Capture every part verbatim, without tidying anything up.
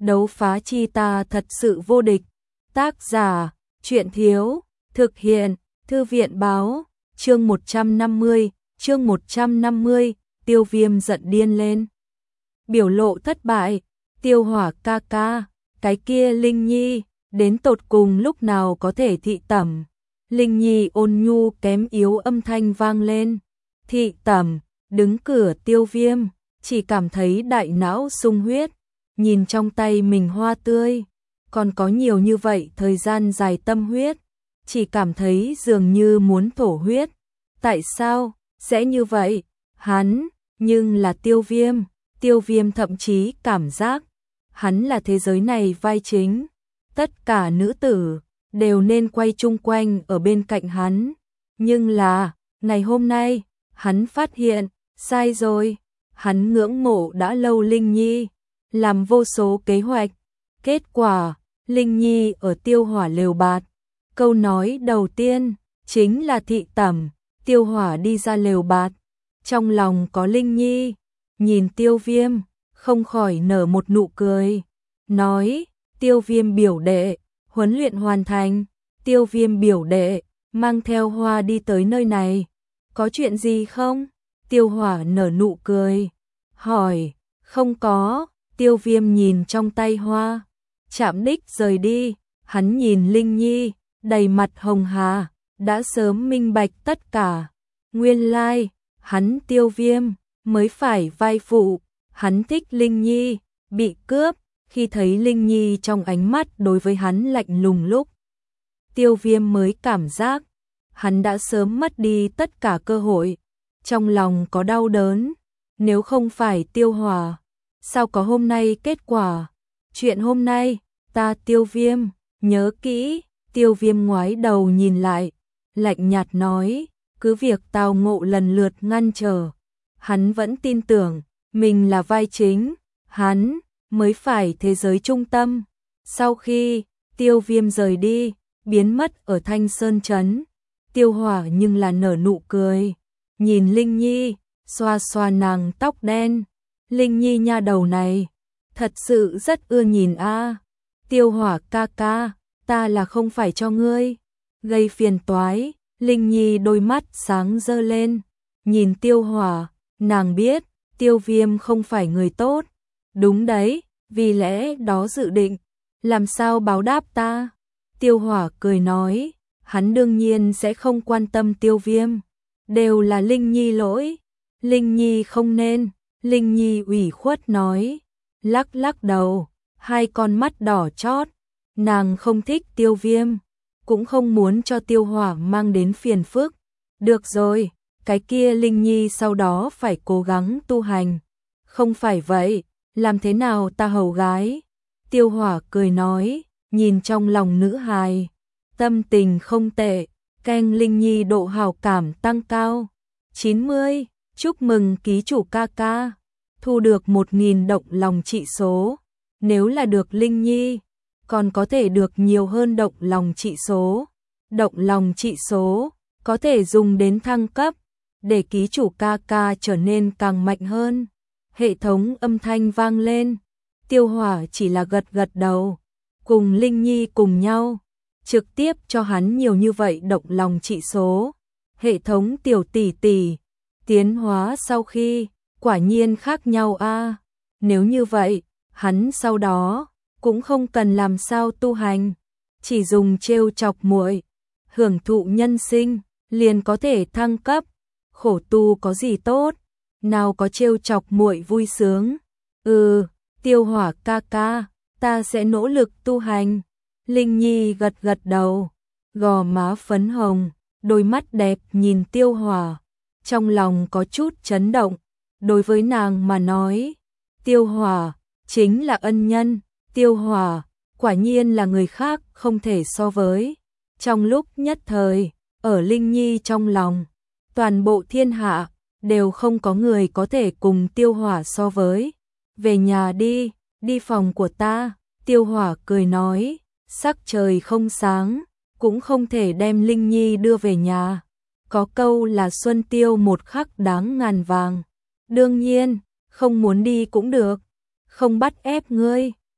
đấu phá chi ta thật sự vô địch. Tác giả, truyện thiếu, thực hiện, thư viện báo, chương một trăm năm mươi, chương một trăm năm mươi, Tiêu Viêm giận điên lên. Biểu lộ thất bại, Tiêu Hỏa ca ca, cái kia Linh Nhi, đến tột cùng lúc nào có thể thị tẩm. Linh Nhi ôn nhu kém yếu âm thanh vang lên. Thị tẩm, đứng cửa Tiêu Viêm, chỉ cảm thấy đại não sung huyết, nhìn trong tay mình hoa tươi, còn có nhiều như vậy thời gian dài tâm huyết, chỉ cảm thấy dường như muốn thổ huyết. Tại sao sẽ như vậy? Hắn, nhưng là Tiêu Viêm, Tiêu Viêm thậm chí cảm giác hắn là thế giới này vai chính, tất cả nữ tử đều nên quay chung quanh ở bên cạnh hắn. Nhưng là, ngày hôm nay, hắn phát hiện, sai rồi, hắn ngưỡng mộ đã lâu Linh Nhi, làm vô số kế hoạch. Kết quả, Linh Nhi ở Tiêu Hỏa lều bạt. Câu nói đầu tiên, chính là thị tẩm. Tiêu Hỏa đi ra lều bạt, trong lòng có Linh Nhi, nhìn Tiêu Viêm, không khỏi nở một nụ cười. Nói, Tiêu Viêm biểu đệ, huấn luyện hoàn thành. Tiêu Viêm biểu đệ, mang theo hoa đi tới nơi này. Có chuyện gì không? Tiêu Hỏa nở nụ cười, hỏi, không có. Tiêu Viêm nhìn trong tay hoa, chạm đích rời đi. Hắn nhìn Linh Nhi, đầy mặt hồng hà, đã sớm minh bạch tất cả. Nguyên lai, hắn Tiêu Viêm, mới phải vai phụ. Hắn thích Linh Nhi, bị cướp, khi thấy Linh Nhi trong ánh mắt đối với hắn lạnh lùng lúc. Tiêu Viêm mới cảm giác, hắn đã sớm mất đi tất cả cơ hội. Trong lòng có đau đớn, nếu không phải Tiêu Hỏa, sao có hôm nay kết quả? Chuyện hôm nay, ta Tiêu Viêm, nhớ kỹ. Tiêu Viêm ngoái đầu nhìn lại, lạnh nhạt nói, cứ việc tao ngộ lần lượt ngăn trở, hắn vẫn tin tưởng, mình là vai chính, hắn mới phải thế giới trung tâm. Sau khi Tiêu Viêm rời đi, biến mất ở Thanh Sơn Trấn, Tiêu Hỏa nhưng là nở nụ cười, nhìn Linh Nhi, xoa xoa nàng tóc đen. Linh Nhi nha đầu này, thật sự rất ưa nhìn a. Tiêu Hỏa ca ca, ta là không phải cho ngươi gây phiền toái. Linh Nhi đôi mắt sáng rơ lên, nhìn Tiêu Hỏa, nàng biết Tiêu Viêm không phải người tốt. Đúng đấy, vì lẽ đó dự định làm sao báo đáp ta. Tiêu Hỏa cười nói, hắn đương nhiên sẽ không quan tâm Tiêu Viêm, đều là Linh Nhi lỗi. Linh Nhi không nên. Linh Nhi ủy khuất nói, lắc lắc đầu, hai con mắt đỏ chót. Nàng không thích Tiêu Viêm, cũng không muốn cho Tiêu Hỏa mang đến phiền phức. Được rồi, cái kia Linh Nhi sau đó phải cố gắng tu hành. Không phải vậy, làm thế nào ta hầu gái? Tiêu Hỏa cười nói, nhìn trong lòng nữ hài, tâm tình không tệ, keng Linh Nhi độ hảo cảm tăng cao. chín mươi, chúc mừng ký chủ ca ca, thu được một nghìn động lòng trị số. Nếu là được Linh Nhi, còn có thể được nhiều hơn động lòng trị số. Động lòng trị số có thể dùng đến thăng cấp, để ký chủ ca ca trở nên càng mạnh hơn. Hệ thống âm thanh vang lên, Tiêu Hỏa chỉ là gật gật đầu, cùng Linh Nhi cùng nhau, trực tiếp cho hắn nhiều như vậy động lòng trị số. Hệ thống tiểu tỷ tỷ, tiến hóa sau khi, quả nhiên khác nhau a. Nếu như vậy, hắn sau đó cũng không cần làm sao tu hành, chỉ dùng trêu chọc muội, hưởng thụ nhân sinh, liền có thể thăng cấp. Khổ tu có gì tốt, nào có trêu chọc muội vui sướng. Ừ, Tiêu Hỏa ca ca, ta sẽ nỗ lực tu hành. Linh Nhi gật gật đầu, gò má phấn hồng, đôi mắt đẹp nhìn Tiêu Hỏa, trong lòng có chút chấn động. Đối với nàng mà nói, Tiêu Hỏa chính là ân nhân. Tiêu Hỏa quả nhiên là người khác không thể so với. Trong lúc nhất thời, ở Linh Nhi trong lòng, toàn bộ thiên hạ đều không có người có thể cùng Tiêu Hỏa so với. Về nhà đi, đi phòng của ta. Tiêu Hỏa cười nói, sắc trời không sáng, cũng không thể đem Linh Nhi đưa về nhà. Có câu là xuân tiêu một khắc đáng ngàn vàng. Đương nhiên, không muốn đi cũng được, không bắt ép ngươi.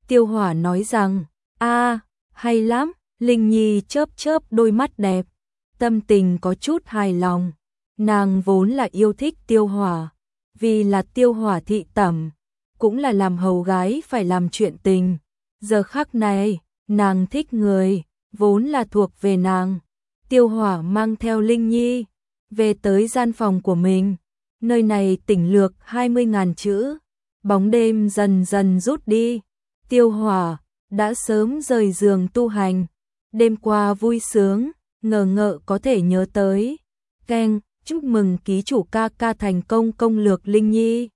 Tiêu Hỏa nói rằng, a hay lắm, Linh Nhi chớp chớp đôi mắt đẹp, tâm tình có chút hài lòng. Nàng vốn là yêu thích Tiêu Hỏa, vì là Tiêu Hỏa thị tẩm, cũng là làm hầu gái phải làm chuyện tình. Giờ khắc này, nàng thích người, vốn là thuộc về nàng. Tiêu Hỏa mang theo Linh Nhi, về tới gian phòng của mình. Nơi này tỉnh lược hai mươi ngàn chữ, bóng đêm dần dần rút đi. Tiêu Hỏa đã sớm rời giường tu hành, đêm qua vui sướng, ngờ ngợ có thể nhớ tới. Keng, chúc mừng ký chủ ca ca thành công công lược Linh Nhi.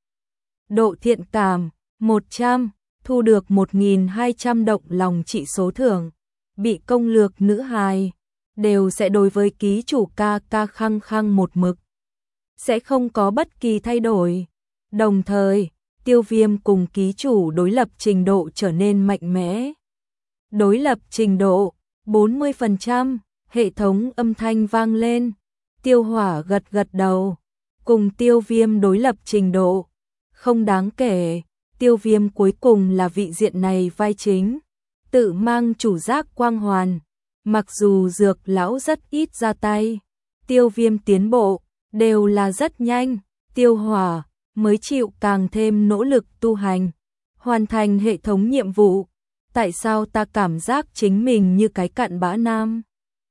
Độ thiện cảm, một trăm, thu được một nghìn hai trăm động lòng trị số thưởng. Bị công lược nữ hài, đều sẽ đối với ký chủ ca ca khăng khăng một mực. Sẽ không có bất kỳ thay đổi. Đồng thời, Tiêu Viêm cùng ký chủ đối lập trình độ trở nên mạnh mẽ. Đối lập trình độ, bốn mươi phần trăm, hệ thống âm thanh vang lên. Tiêu Hỏa gật gật đầu, cùng Tiêu Viêm đối lập trình độ. Không đáng kể, Tiêu Viêm cuối cùng là vị diện này vai chính, tự mang chủ giác quang hoàn. Mặc dù dược lão rất ít ra tay, Tiêu Viêm tiến bộ, đều là rất nhanh. Tiêu Hỏa mới chịu càng thêm nỗ lực tu hành, hoàn thành hệ thống nhiệm vụ. Tại sao ta cảm giác chính mình như cái cặn bã nam?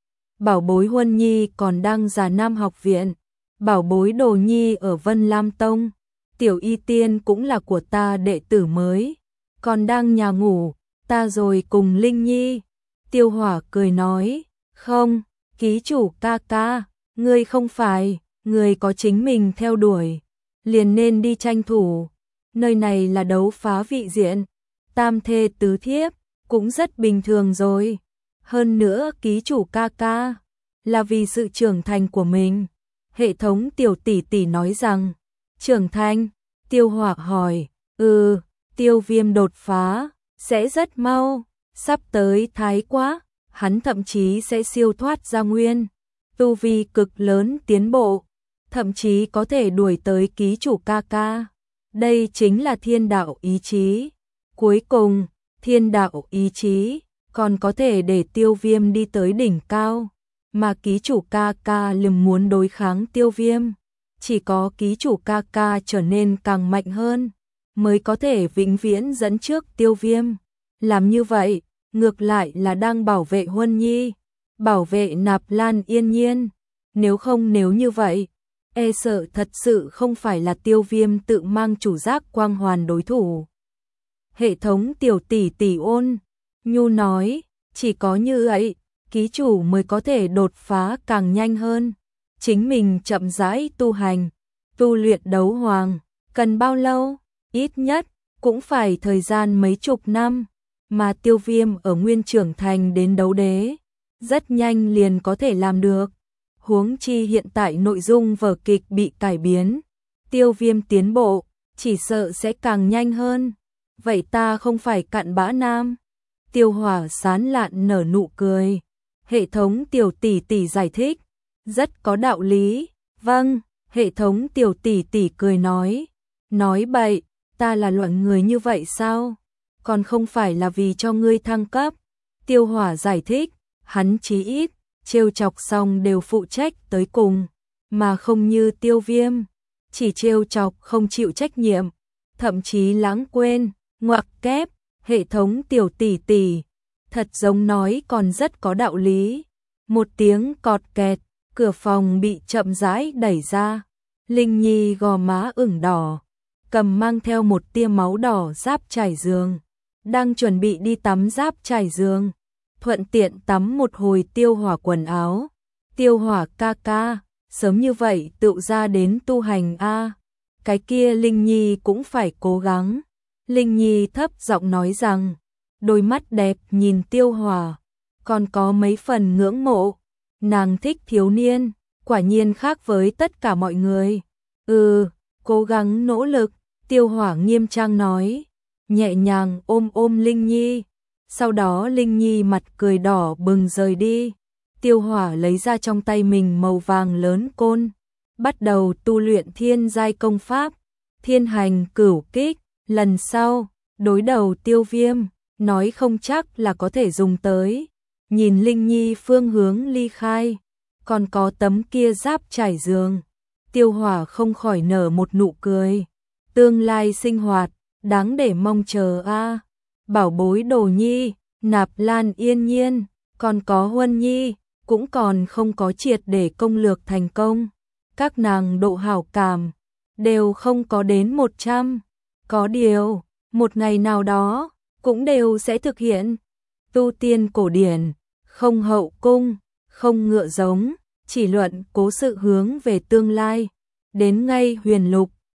Bảo bối Huân Nhi còn đang Già Nam học viện, bảo bối Đồ Nhi ở Vân Lam Tông, Tiểu Y Tiên cũng là của ta đệ tử mới, còn đang nhà ngủ, ta rồi cùng Linh Nhi. Tiêu Hỏa cười nói, không, ký chủ ca ca, ngươi không phải, ngươi có chính mình theo đuổi, liền nên đi tranh thủ. Nơi này là đấu phá vị diện, tam thê tứ thiếp, cũng rất bình thường rồi. Hơn nữa ký chủ ca ca, là vì sự trưởng thành của mình. Hệ thống Tiểu tỷ tỷ nói rằng, trưởng thành. Tiêu Hỏa hỏi, ừ, Tiêu Viêm đột phá, sẽ rất mau, sắp tới thái quá, hắn thậm chí sẽ siêu thoát ra nguyên. Tu vi cực lớn tiến bộ, thậm chí có thể đuổi tới ký chủ ca ca. Đây chính là thiên đạo ý chí. Cuối cùng, thiên đạo ý chí còn có thể để Tiêu Viêm đi tới đỉnh cao, mà ký chủ ca ca lừng muốn đối kháng Tiêu Viêm. Chỉ có ký chủ ca ca trở nên càng mạnh hơn, mới có thể vĩnh viễn dẫn trước Tiêu Viêm. Làm như vậy, ngược lại là đang bảo vệ Huân Nhi, bảo vệ Nạp Lan Yên Nhiên. Nếu không nếu như vậy, e sợ thật sự không phải là Tiêu Viêm tự mang chủ giác quang hoàn đối thủ. Hệ thống Tiểu tỷ tỷ ôn nhu nói, chỉ có như vậy, ký chủ mới có thể đột phá càng nhanh hơn. Chính mình chậm rãi tu hành, tu luyện đấu hoàng, cần bao lâu? Ít nhất, cũng phải thời gian mấy chục năm, mà Tiêu Viêm ở nguyên trưởng thành đến đấu đế, rất nhanh liền có thể làm được. Huống chi hiện tại nội dung vở kịch bị cải biến, Tiêu Viêm tiến bộ, chỉ sợ sẽ càng nhanh hơn. Vậy ta không phải cặn bã nam. Tiêu Hỏa sán lạn nở nụ cười. Hệ thống Tiểu tỷ tỷ giải thích, rất có đạo lý. Vâng, hệ thống Tiểu tỷ tỷ cười nói. Nói bậy, ta là loại người như vậy sao? Còn không phải là vì cho ngươi thăng cấp. Tiêu Hỏa giải thích, hắn chí ít, trêu chọc xong đều phụ trách tới cùng, mà không như Tiêu Viêm, chỉ trêu chọc không chịu trách nhiệm, thậm chí lãng quên. Ngoặc kép, hệ thống Tiểu tỷ tỷ, thật giống nói còn rất có đạo lý. Một tiếng cọt kẹt, cửa phòng bị chậm rãi đẩy ra. Linh Nhi gò má ửng đỏ, cầm mang theo một tia máu đỏ giáp trải giường, đang chuẩn bị đi tắm giáp trải giường, thuận tiện tắm một hồi Tiêu Hỏa quần áo. Tiêu Hỏa ca ca, sớm như vậy tự ra đến tu hành a. Cái kia Linh Nhi cũng phải cố gắng. Linh Nhi thấp giọng nói rằng, đôi mắt đẹp nhìn Tiêu Hỏa, còn có mấy phần ngưỡng mộ. Nàng thích thiếu niên, quả nhiên khác với tất cả mọi người. Ừ, cố gắng nỗ lực, Tiêu Hỏa nghiêm trang nói, nhẹ nhàng ôm ôm Linh Nhi. Sau đó Linh Nhi mặt cười đỏ bừng rời đi. Tiêu Hỏa lấy ra trong tay mình màu vàng lớn côn, bắt đầu tu luyện thiên giai công pháp, Thiên Hành Cửu Kích. Lần sau, đối đầu Tiêu Viêm, nói không chắc là có thể dùng tới. Nhìn Linh Nhi phương hướng ly khai, còn có tấm kia giáp trải giường, Tiêu Hỏa không khỏi nở một nụ cười. Tương lai sinh hoạt, đáng để mong chờ a. Bảo bối Đồ Nhi, Nạp Lan Yên Nhiên, còn có Huân Nhi, cũng còn không có triệt để công lược thành công. Các nàng độ hảo cảm đều không có đến một trăm. Có điều, một ngày nào đó cũng đều sẽ thực hiện. Tu tiên cổ điển, không hậu cung, không ngựa giống, chỉ luận cố sự hướng về tương lai. Đến ngay huyền lục,